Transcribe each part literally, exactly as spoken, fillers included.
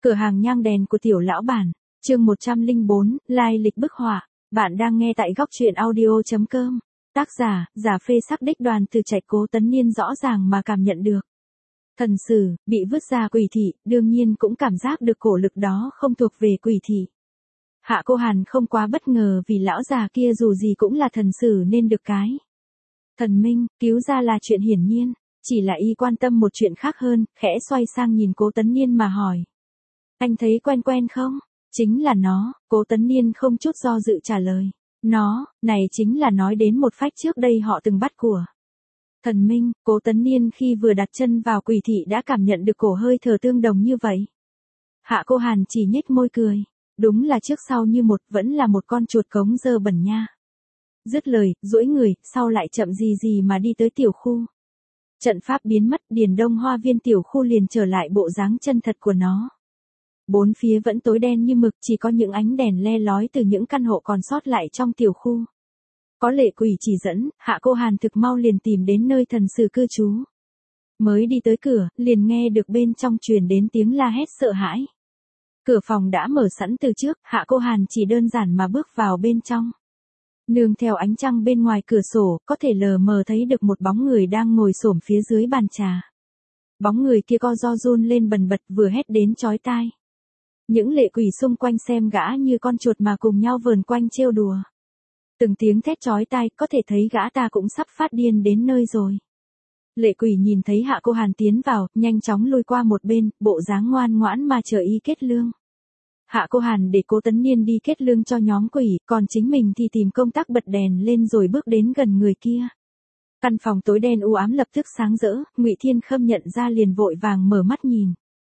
Cửa hàng nhang đèn của tiểu lão bản, chương một trăm lẻ bốn, lai lịch bức họa. Bạn đang nghe tại góc truyện audio chấm com. Tác giả, giả phê sắc đích Đoàn Từ Trạch. Cố Tấn Niên rõ ràng mà cảm nhận được. Thần sử, bị vứt ra quỷ thị, đương nhiên cũng cảm giác được cổ lực đó không thuộc về quỷ thị. Hạ Cô Hàn không quá bất ngờ vì lão già kia dù gì cũng là thần sử nên được cái. Thần minh, cứu ra là chuyện hiển nhiên, chỉ là y quan tâm một chuyện khác hơn, khẽ xoay sang nhìn Cố Tấn Niên mà hỏi. Anh thấy quen quen không? Chính là nó, Cố Tấn Niên không chút do dự trả lời. Nó, này chính là nói đến một phách trước đây họ từng bắt của. Thần minh, Cố Tấn Niên khi vừa đặt chân vào quỷ thị đã cảm nhận được cổ hơi thở tương đồng như vậy. Hạ Cô Hàn chỉ nhếch môi cười. Đúng là trước sau như một, vẫn là một con chuột cống dơ bẩn nha. Dứt lời, duỗi người, sau lại chậm gì gì mà đi tới tiểu khu. Trận pháp biến mất, Điền Đông Hoa Viên tiểu khu liền trở lại bộ dáng chân thật của nó. Bốn phía vẫn tối đen như mực, chỉ có những ánh đèn le lói từ những căn hộ còn sót lại trong tiểu khu. Có lệ quỷ chỉ dẫn, Hạ Cô Hàn thực mau liền tìm đến nơi thần sử cư trú. Mới đi tới cửa, liền nghe được bên trong truyền đến tiếng la hét sợ hãi. Cửa phòng đã mở sẵn từ trước, Hạ Cô Hàn chỉ đơn giản mà bước vào bên trong. Nương theo ánh trăng bên ngoài cửa sổ, có thể lờ mờ thấy được một bóng người đang ngồi xổm phía dưới bàn trà. Bóng người kia co ro run lên bần bật vừa hét đến chói tai. Những lệ quỷ xung quanh xem gã như con chuột mà cùng nhau vờn quanh trêu đùa. Từng tiếng thét chói tai, có thể thấy gã ta cũng sắp phát điên đến nơi rồi. Lệ quỷ nhìn thấy Hạ Cô Hàn tiến vào, nhanh chóng lui qua một bên, bộ dáng ngoan ngoãn mà chờ y kết lương. Hạ Cô Hàn để Cố Tấn Niên đi kết lương cho nhóm quỷ, còn chính mình thì tìm công tắc bật đèn lên rồi bước đến gần người kia. Căn phòng tối đen u ám lập tức sáng rỡ, Ngụy Thiên Khâm nhận ra liền vội vàng mở mắt nhìn.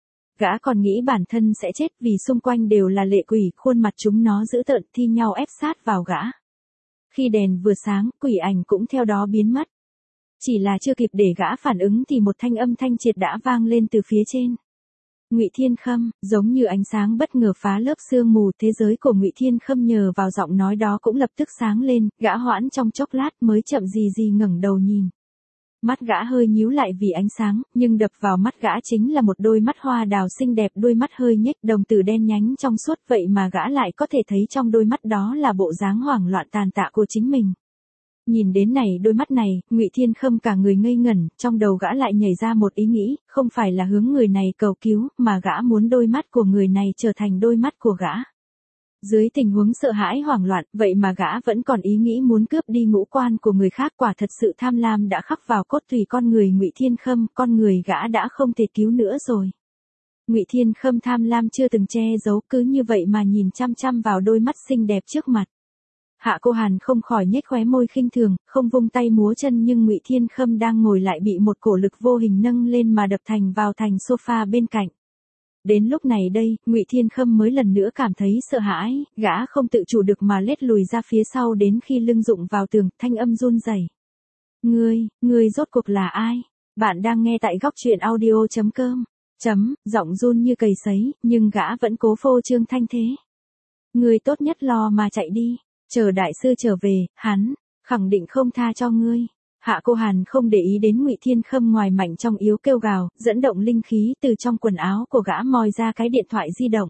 Gã còn nghĩ bản thân sẽ chết vì xung quanh đều là lệ quỷ, khuôn mặt chúng nó dữ tợn thi nhau ép sát vào gã. Khi đèn vừa sáng, quỷ ảnh cũng theo đó biến mất. Chỉ là chưa kịp để gã phản ứng thì một thanh âm thanh triệt đã vang lên từ phía trên. Ngụy Thiên Khâm, giống như ánh sáng bất ngờ phá lớp sương mù, thế giới của Ngụy Thiên Khâm nhờ vào giọng nói đó cũng lập tức sáng lên, gã hoãn trong chốc lát mới chậm gì gì ngẩng đầu nhìn. Mắt gã hơi nhíu lại vì ánh sáng, nhưng đập vào mắt gã chính là một đôi mắt hoa đào xinh đẹp, đôi mắt hơi nhếch, đồng tử đen nhánh trong suốt, vậy mà gã lại có thể thấy trong đôi mắt đó là bộ dáng hoảng loạn tàn tạ của chính mình. Nhìn đến này đôi mắt này, Ngụy Thiên Khâm cả người ngây ngẩn, trong đầu gã lại nhảy ra một ý nghĩ, không phải là hướng người này cầu cứu, mà gã muốn đôi mắt của người này trở thành đôi mắt của gã. Dưới tình huống sợ hãi hoảng loạn, vậy mà gã vẫn còn ý nghĩ muốn cướp đi ngũ quan của người khác, quả thật sự tham lam đã khắc vào cốt tùy con người Ngụy Thiên Khâm, con người gã đã không thể cứu nữa rồi. Ngụy Thiên Khâm tham lam chưa từng che giấu, cứ như vậy mà nhìn chăm chăm vào đôi mắt xinh đẹp trước mặt. Hạ Cô Hàn không khỏi nhếch khóe môi khinh thường, không vung tay múa chân, nhưng Ngụy Thiên Khâm đang ngồi lại bị một cổ lực vô hình nâng lên mà đập thành vào thành sofa bên cạnh. Đến lúc này đây, Ngụy Thiên Khâm mới lần nữa cảm thấy sợ hãi, gã không tự chủ được mà lết lùi ra phía sau đến khi lưng đụng vào tường, thanh âm run rẩy. Ngươi, ngươi rốt cuộc là ai? Bạn đang nghe tại góc truyện audio chấm com. Chấm, giọng run như cầy sấy, nhưng gã vẫn cố phô trương thanh thế. Ngươi tốt nhất lo mà chạy đi, chờ đại sư trở về, hắn khẳng định không tha cho ngươi. Hạ Cô Hàn không để ý đến Ngụy Thiên Khâm ngoài mạnh trong yếu kêu gào, dẫn động linh khí từ trong quần áo của gã moi ra cái điện thoại di động.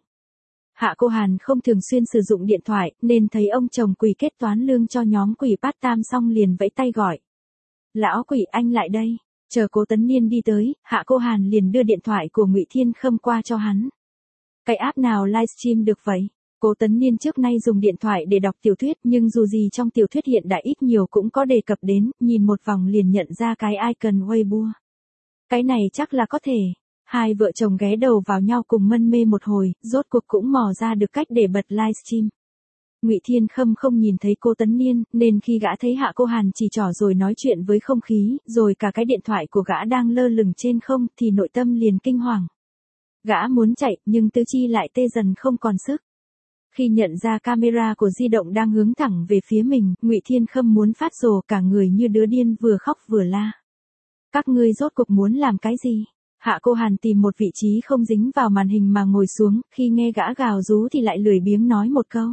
Hạ Cô Hàn không thường xuyên sử dụng điện thoại, nên thấy ông chồng quỷ kết toán lương cho nhóm quỷ part-time xong liền vẫy tay gọi. Lão quỷ, anh lại đây. Chờ Cố Tấn Niên đi tới, Hạ Cô Hàn liền đưa điện thoại của Ngụy Thiên Khâm qua cho hắn. Cái app nào livestream được vậy? Cố Tấn Niên trước nay dùng điện thoại để đọc tiểu thuyết, nhưng dù gì trong tiểu thuyết hiện đại ít nhiều cũng có đề cập đến, nhìn một vòng liền nhận ra cái icon Weibo. Cái này chắc là có thể. Hai vợ chồng ghé đầu vào nhau cùng mân mê một hồi, rốt cuộc cũng mò ra được cách để bật livestream. Ngụy Thiên Khâm không nhìn thấy Cố Tấn Niên, nên khi gã thấy Hạ Cô Hàn chỉ trỏ rồi nói chuyện với không khí, rồi cả cái điện thoại của gã đang lơ lửng trên không, thì nội tâm liền kinh hoàng. Gã muốn chạy, nhưng tứ chi lại tê dần không còn sức. Khi nhận ra camera của di động đang hướng thẳng về phía mình, Ngụy Thiên Khâm muốn phát rồ, cả người như đứa điên vừa khóc vừa la. Các ngươi rốt cuộc muốn làm cái gì? Hạ Cô Hàn tìm một vị trí không dính vào màn hình mà ngồi xuống, khi nghe gã gào rú thì lại lười biếng nói một câu.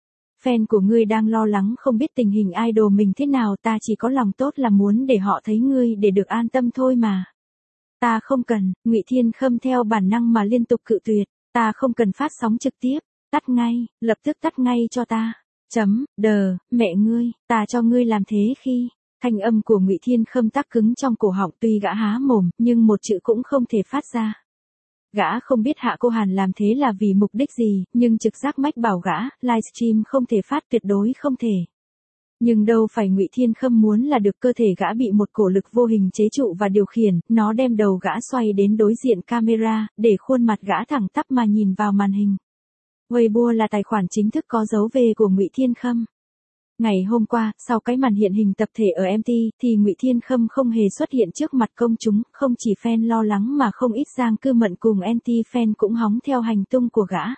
Fan của ngươi đang lo lắng không biết tình hình idol mình thế nào, ta chỉ có lòng tốt là muốn để họ thấy ngươi để được an tâm thôi mà. Ta không cần, Ngụy Thiên Khâm theo bản năng mà liên tục cự tuyệt. Ta không cần phát sóng trực tiếp, tắt ngay, lập tức tắt ngay cho ta. Chấm, đờ, mẹ ngươi, ta cho ngươi làm thế khi. Thanh âm của Ngụy Thiên Khâm tắc cứng trong cổ họng, tuy gã há mồm, nhưng một chữ cũng không thể phát ra. Gã không biết Hạ Cô Hàn làm thế là vì mục đích gì, nhưng trực giác mách bảo gã, livestream không thể phát, tuyệt đối không thể. Nhưng đâu phải Ngụy Thiên Khâm muốn là được, cơ thể gã bị một cổ lực vô hình chế trụ và điều khiển, nó đem đầu gã xoay đến đối diện camera, để khuôn mặt gã thẳng tắp mà nhìn vào màn hình. Weibo là tài khoản chính thức có dấu về của Ngụy Thiên Khâm. Ngày hôm qua, sau cái màn hiện hình tập thể ở em tê, thì Ngụy Thiên Khâm không hề xuất hiện trước mặt công chúng, không chỉ fan lo lắng mà không ít Giang Cư Mận cùng anti-fan cũng hóng theo hành tung của gã.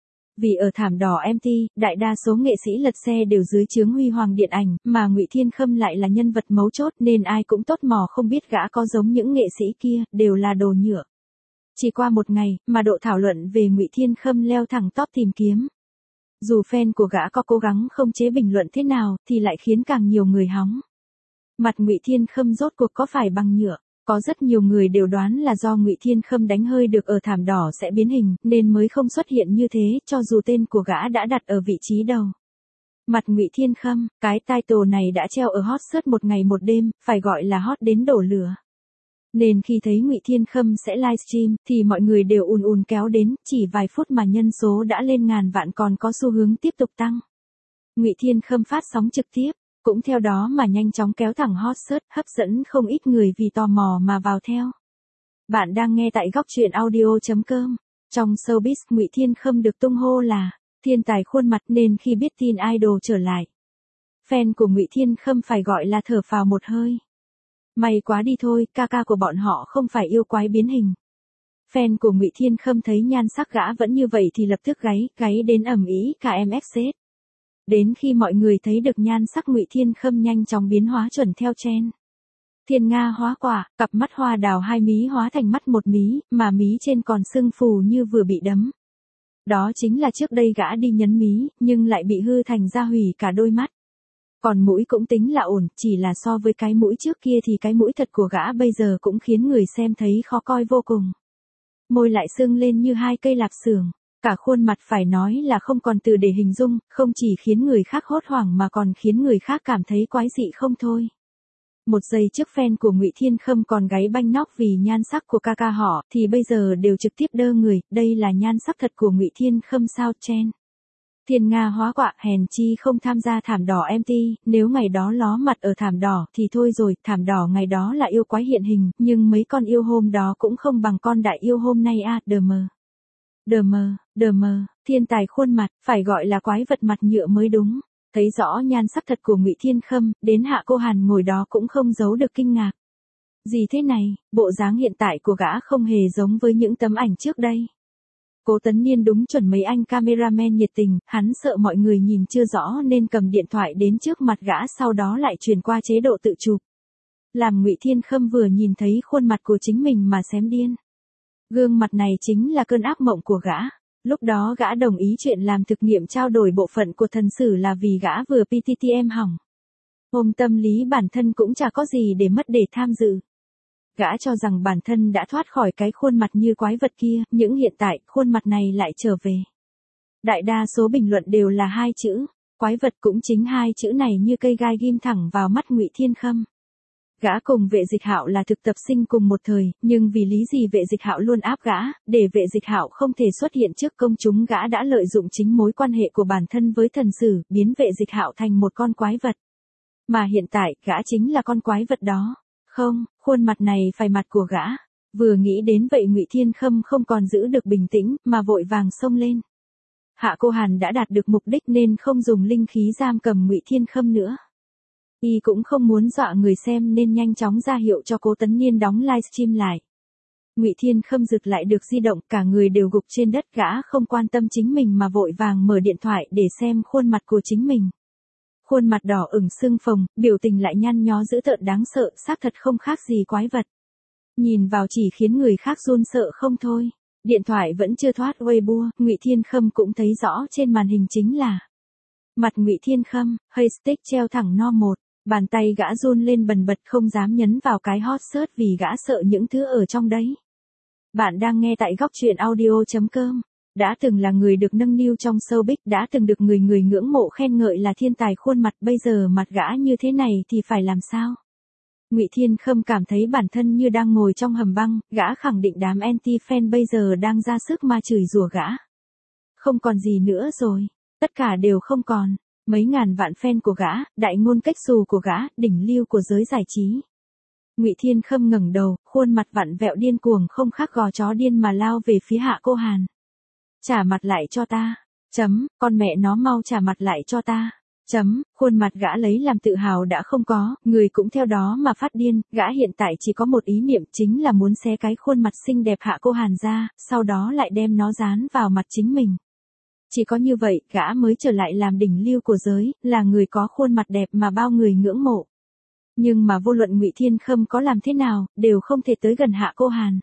Vì ở thảm đỏ em tê, đại đa số nghệ sĩ lật xe đều dưới trướng huy hoàng điện ảnh, mà Ngụy Thiên Khâm lại là nhân vật mấu chốt nên ai cũng tốt mò không biết gã có giống những nghệ sĩ kia, đều là đồ nhựa. Chỉ qua một ngày, mà độ thảo luận về Ngụy Thiên Khâm leo thẳng top tìm kiếm. Dù fan của gã có cố gắng không chế bình luận thế nào, thì lại khiến càng nhiều người hóng. Mặt Ngụy Thiên Khâm rốt cuộc có phải bằng nhựa? Có rất nhiều người đều đoán là do Ngụy Thiên Khâm đánh hơi được ở thảm đỏ sẽ biến hình, nên mới không xuất hiện như thế, cho dù tên của gã đã đặt ở vị trí đầu. Mặt Ngụy Thiên Khâm, cái title này đã treo ở hot search một ngày một đêm, phải gọi là hot đến đổ lửa. Nên khi thấy Ngụy Thiên Khâm sẽ livestream, thì mọi người đều ùn ùn kéo đến, chỉ vài phút mà nhân số đã lên ngàn vạn, còn có xu hướng tiếp tục tăng. Ngụy Thiên Khâm phát sóng trực tiếp, cũng theo đó mà nhanh chóng kéo thẳng hot search, hấp dẫn không ít người vì tò mò mà vào theo. Bạn đang nghe tại góc truyện audio chấm com. Trong showbiz, Ngụy Thiên Khâm được tung hô là thiên tài khuôn mặt, nên khi biết tin idol trở lại, fan của Ngụy Thiên Khâm phải gọi là thở phào một hơi. May quá đi thôi, ca ca của bọn họ không phải yêu quái biến hình. Fan của Ngụy Thiên Khâm thấy nhan sắc gã vẫn như vậy thì lập tức gáy, gáy đến ầm ĩ cả em ét xê. Đến khi mọi người thấy được nhan sắc Ngụy Thiên Khâm nhanh chóng biến hóa chuẩn theo trend. Thiên Nga hóa quả, cặp mắt hoa đào hai mí hóa thành mắt một mí, mà mí trên còn sưng phù như vừa bị đấm. Đó chính là trước đây gã đi nhấn mí, nhưng lại bị hư thành ra hủy cả đôi mắt. Còn mũi cũng tính là ổn, chỉ là so với cái mũi trước kia thì cái mũi thật của gã bây giờ cũng khiến người xem thấy khó coi vô cùng. Môi lại sưng lên như hai cây lạp xưởng. Cả khuôn mặt phải nói là không còn từ để hình dung, không chỉ khiến người khác hốt hoảng mà còn khiến người khác cảm thấy quái dị không thôi. Một giây trước fan của Ngụy Thiên Khâm còn gáy banh nóc vì nhan sắc của ca ca họ, thì bây giờ đều trực tiếp đơ người, đây là nhan sắc thật của Ngụy Thiên Khâm sao chen. Thiên Nga hóa quạ, hèn chi không tham gia thảm đỏ em tê, nếu ngày đó ló mặt ở thảm đỏ thì thôi rồi, thảm đỏ ngày đó là yêu quái hiện hình, nhưng mấy con yêu hôm đó cũng không bằng con đại yêu hôm nay a, đờ mờ. Đờ mờ, đờ mờ, thiên tài khuôn mặt, phải gọi là quái vật mặt nhựa mới đúng. Thấy rõ nhan sắc thật của Ngụy Thiên Khâm, đến Hạ Cô Hàn ngồi đó cũng không giấu được kinh ngạc. Gì thế này, bộ dáng hiện tại của gã không hề giống với những tấm ảnh trước đây. Cố Tấn Niên đúng chuẩn mấy anh cameraman nhiệt tình, hắn sợ mọi người nhìn chưa rõ nên cầm điện thoại đến trước mặt gã, sau đó lại chuyển qua chế độ tự chụp. Làm Ngụy Thiên Khâm vừa nhìn thấy khuôn mặt của chính mình mà xém điên. Gương mặt này chính là cơn ác mộng của gã. Lúc đó gã đồng ý chuyện làm thực nghiệm trao đổi bộ phận của thần sử là vì gã vừa pê tê tê em hỏng. Ôm tâm lý bản thân cũng chả có gì để mất để tham dự. Gã cho rằng bản thân đã thoát khỏi cái khuôn mặt như quái vật kia, nhưng hiện tại khuôn mặt này lại trở về. Đại đa số bình luận đều là hai chữ, quái vật, cũng chính hai chữ này như cây gai ghim thẳng vào mắt Ngụy Thiên Khâm. Gã cùng Vệ Dịch Hạo là thực tập sinh cùng một thời, nhưng vì lý gì Vệ Dịch Hạo luôn áp gã, để Vệ Dịch Hạo không thể xuất hiện trước công chúng, gã đã lợi dụng chính mối quan hệ của bản thân với thần sử, biến Vệ Dịch Hạo thành một con quái vật. Mà hiện tại, gã chính là con quái vật đó. Không, khuôn mặt này phải mặt của gã. Vừa nghĩ đến vậy Ngụy Thiên Khâm không còn giữ được bình tĩnh, mà vội vàng xông lên. Hạ Cô Hàn đã đạt được mục đích nên không dùng linh khí giam cầm Ngụy Thiên Khâm nữa. Y cũng không muốn dọa người xem nên nhanh chóng ra hiệu cho Cố Tấn Niên đóng livestream lại. Ngụy Thiên Khâm giật lại được di động, cả người đều gục trên đất, gã không quan tâm chính mình mà vội vàng mở điện thoại để xem khuôn mặt của chính mình. Khuôn mặt đỏ ửng sưng phồng, biểu tình lại nhăn nhó dữ tợn đáng sợ, xác thật không khác gì quái vật. Nhìn vào chỉ khiến người khác run sợ không thôi. Điện thoại vẫn chưa thoát Weibo, Ngụy Thiên Khâm cũng thấy rõ trên màn hình chính là mặt Ngụy Thiên Khâm, hashtag treo thẳng no một. Bàn tay gã run lên bần bật, không dám nhấn vào cái hot search vì gã sợ những thứ ở trong đấy. Bạn đang nghe tại góc truyện audio chấm com. Đã từng là người được nâng niu trong showbiz, đã từng được người người ngưỡng mộ khen ngợi là thiên tài khuôn mặt, bây giờ mặt gã như thế này thì phải làm sao? Ngụy Thiên Khâm cảm thấy bản thân như đang ngồi trong hầm băng, gã khẳng định đám anti-fan bây giờ đang ra sức ma chửi rủa gã. Không còn gì nữa rồi, tất cả đều không còn, mấy ngàn vạn fan của gã, đại ngôn cách xù của gã, đỉnh lưu của giới giải trí. Ngụy Thiên Khâm ngẩng đầu, khuôn mặt vặn vẹo điên cuồng không khác gò chó điên mà lao về phía Hạ Cô Hàn. Trả mặt lại cho ta. Chấm, con mẹ nó mau trả mặt lại cho ta. Chấm, khuôn mặt gã lấy làm tự hào đã không có, người cũng theo đó mà phát điên, gã hiện tại chỉ có một ý niệm chính là muốn xé cái khuôn mặt xinh đẹp Hạ Cô Hàn ra, sau đó lại đem nó dán vào mặt chính mình. Chỉ có như vậy, gã mới trở lại làm đỉnh lưu của giới, là người có khuôn mặt đẹp mà bao người ngưỡng mộ. Nhưng mà vô luận Ngụy Thiên Khâm có làm thế nào, đều không thể tới gần Hạ Cô Hàn.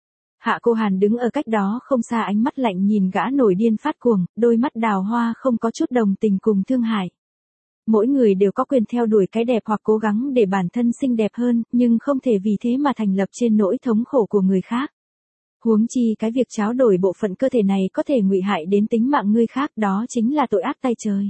Hạ Cô Hàn đứng ở cách đó không xa, ánh mắt lạnh nhìn gã nổi điên phát cuồng, đôi mắt đào hoa không có chút đồng tình cùng thương hại. Mỗi người đều có quyền theo đuổi cái đẹp hoặc cố gắng để bản thân xinh đẹp hơn, nhưng không thể vì thế mà thành lập trên nỗi thống khổ của người khác. Huống chi cái việc tráo đổi bộ phận cơ thể này có thể nguy hại đến tính mạng người khác, đó chính là tội ác tay trời.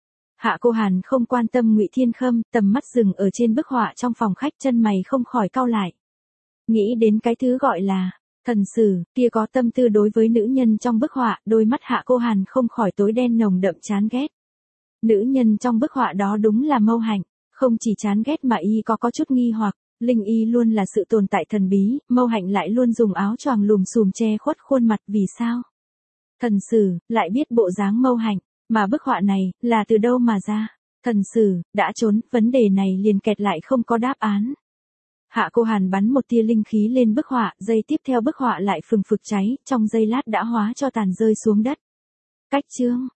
Hạ Cô Hàn không quan tâm Ngụy Thiên Khâm, tầm mắt dừng ở trên bức họa trong phòng khách, chân mày không khỏi cau lại. Nghĩ đến cái thứ gọi là thần sử, kia có tâm tư đối với nữ nhân trong bức họa, đôi mắt Hạ Cô Hàn không khỏi tối đen nồng đậm chán ghét. Nữ nhân trong bức họa đó đúng là Mâu Hạnh, không chỉ chán ghét mà y có có chút nghi hoặc, Linh y luôn là sự tồn tại thần bí, Mâu Hạnh lại luôn dùng áo choàng lùm xùm che khuất khuôn mặt, vì sao? Thần sử, lại biết bộ dáng Mâu Hạnh, mà bức họa này, là từ đâu mà ra? Thần sử, đã trốn, vấn đề này liền kẹt lại không có đáp án. Hạ Cô Hàn bắn một tia linh khí lên bức họa, giây tiếp theo bức họa lại phừng phực cháy, trong giây lát đã hóa cho tàn rơi xuống đất. Cách chương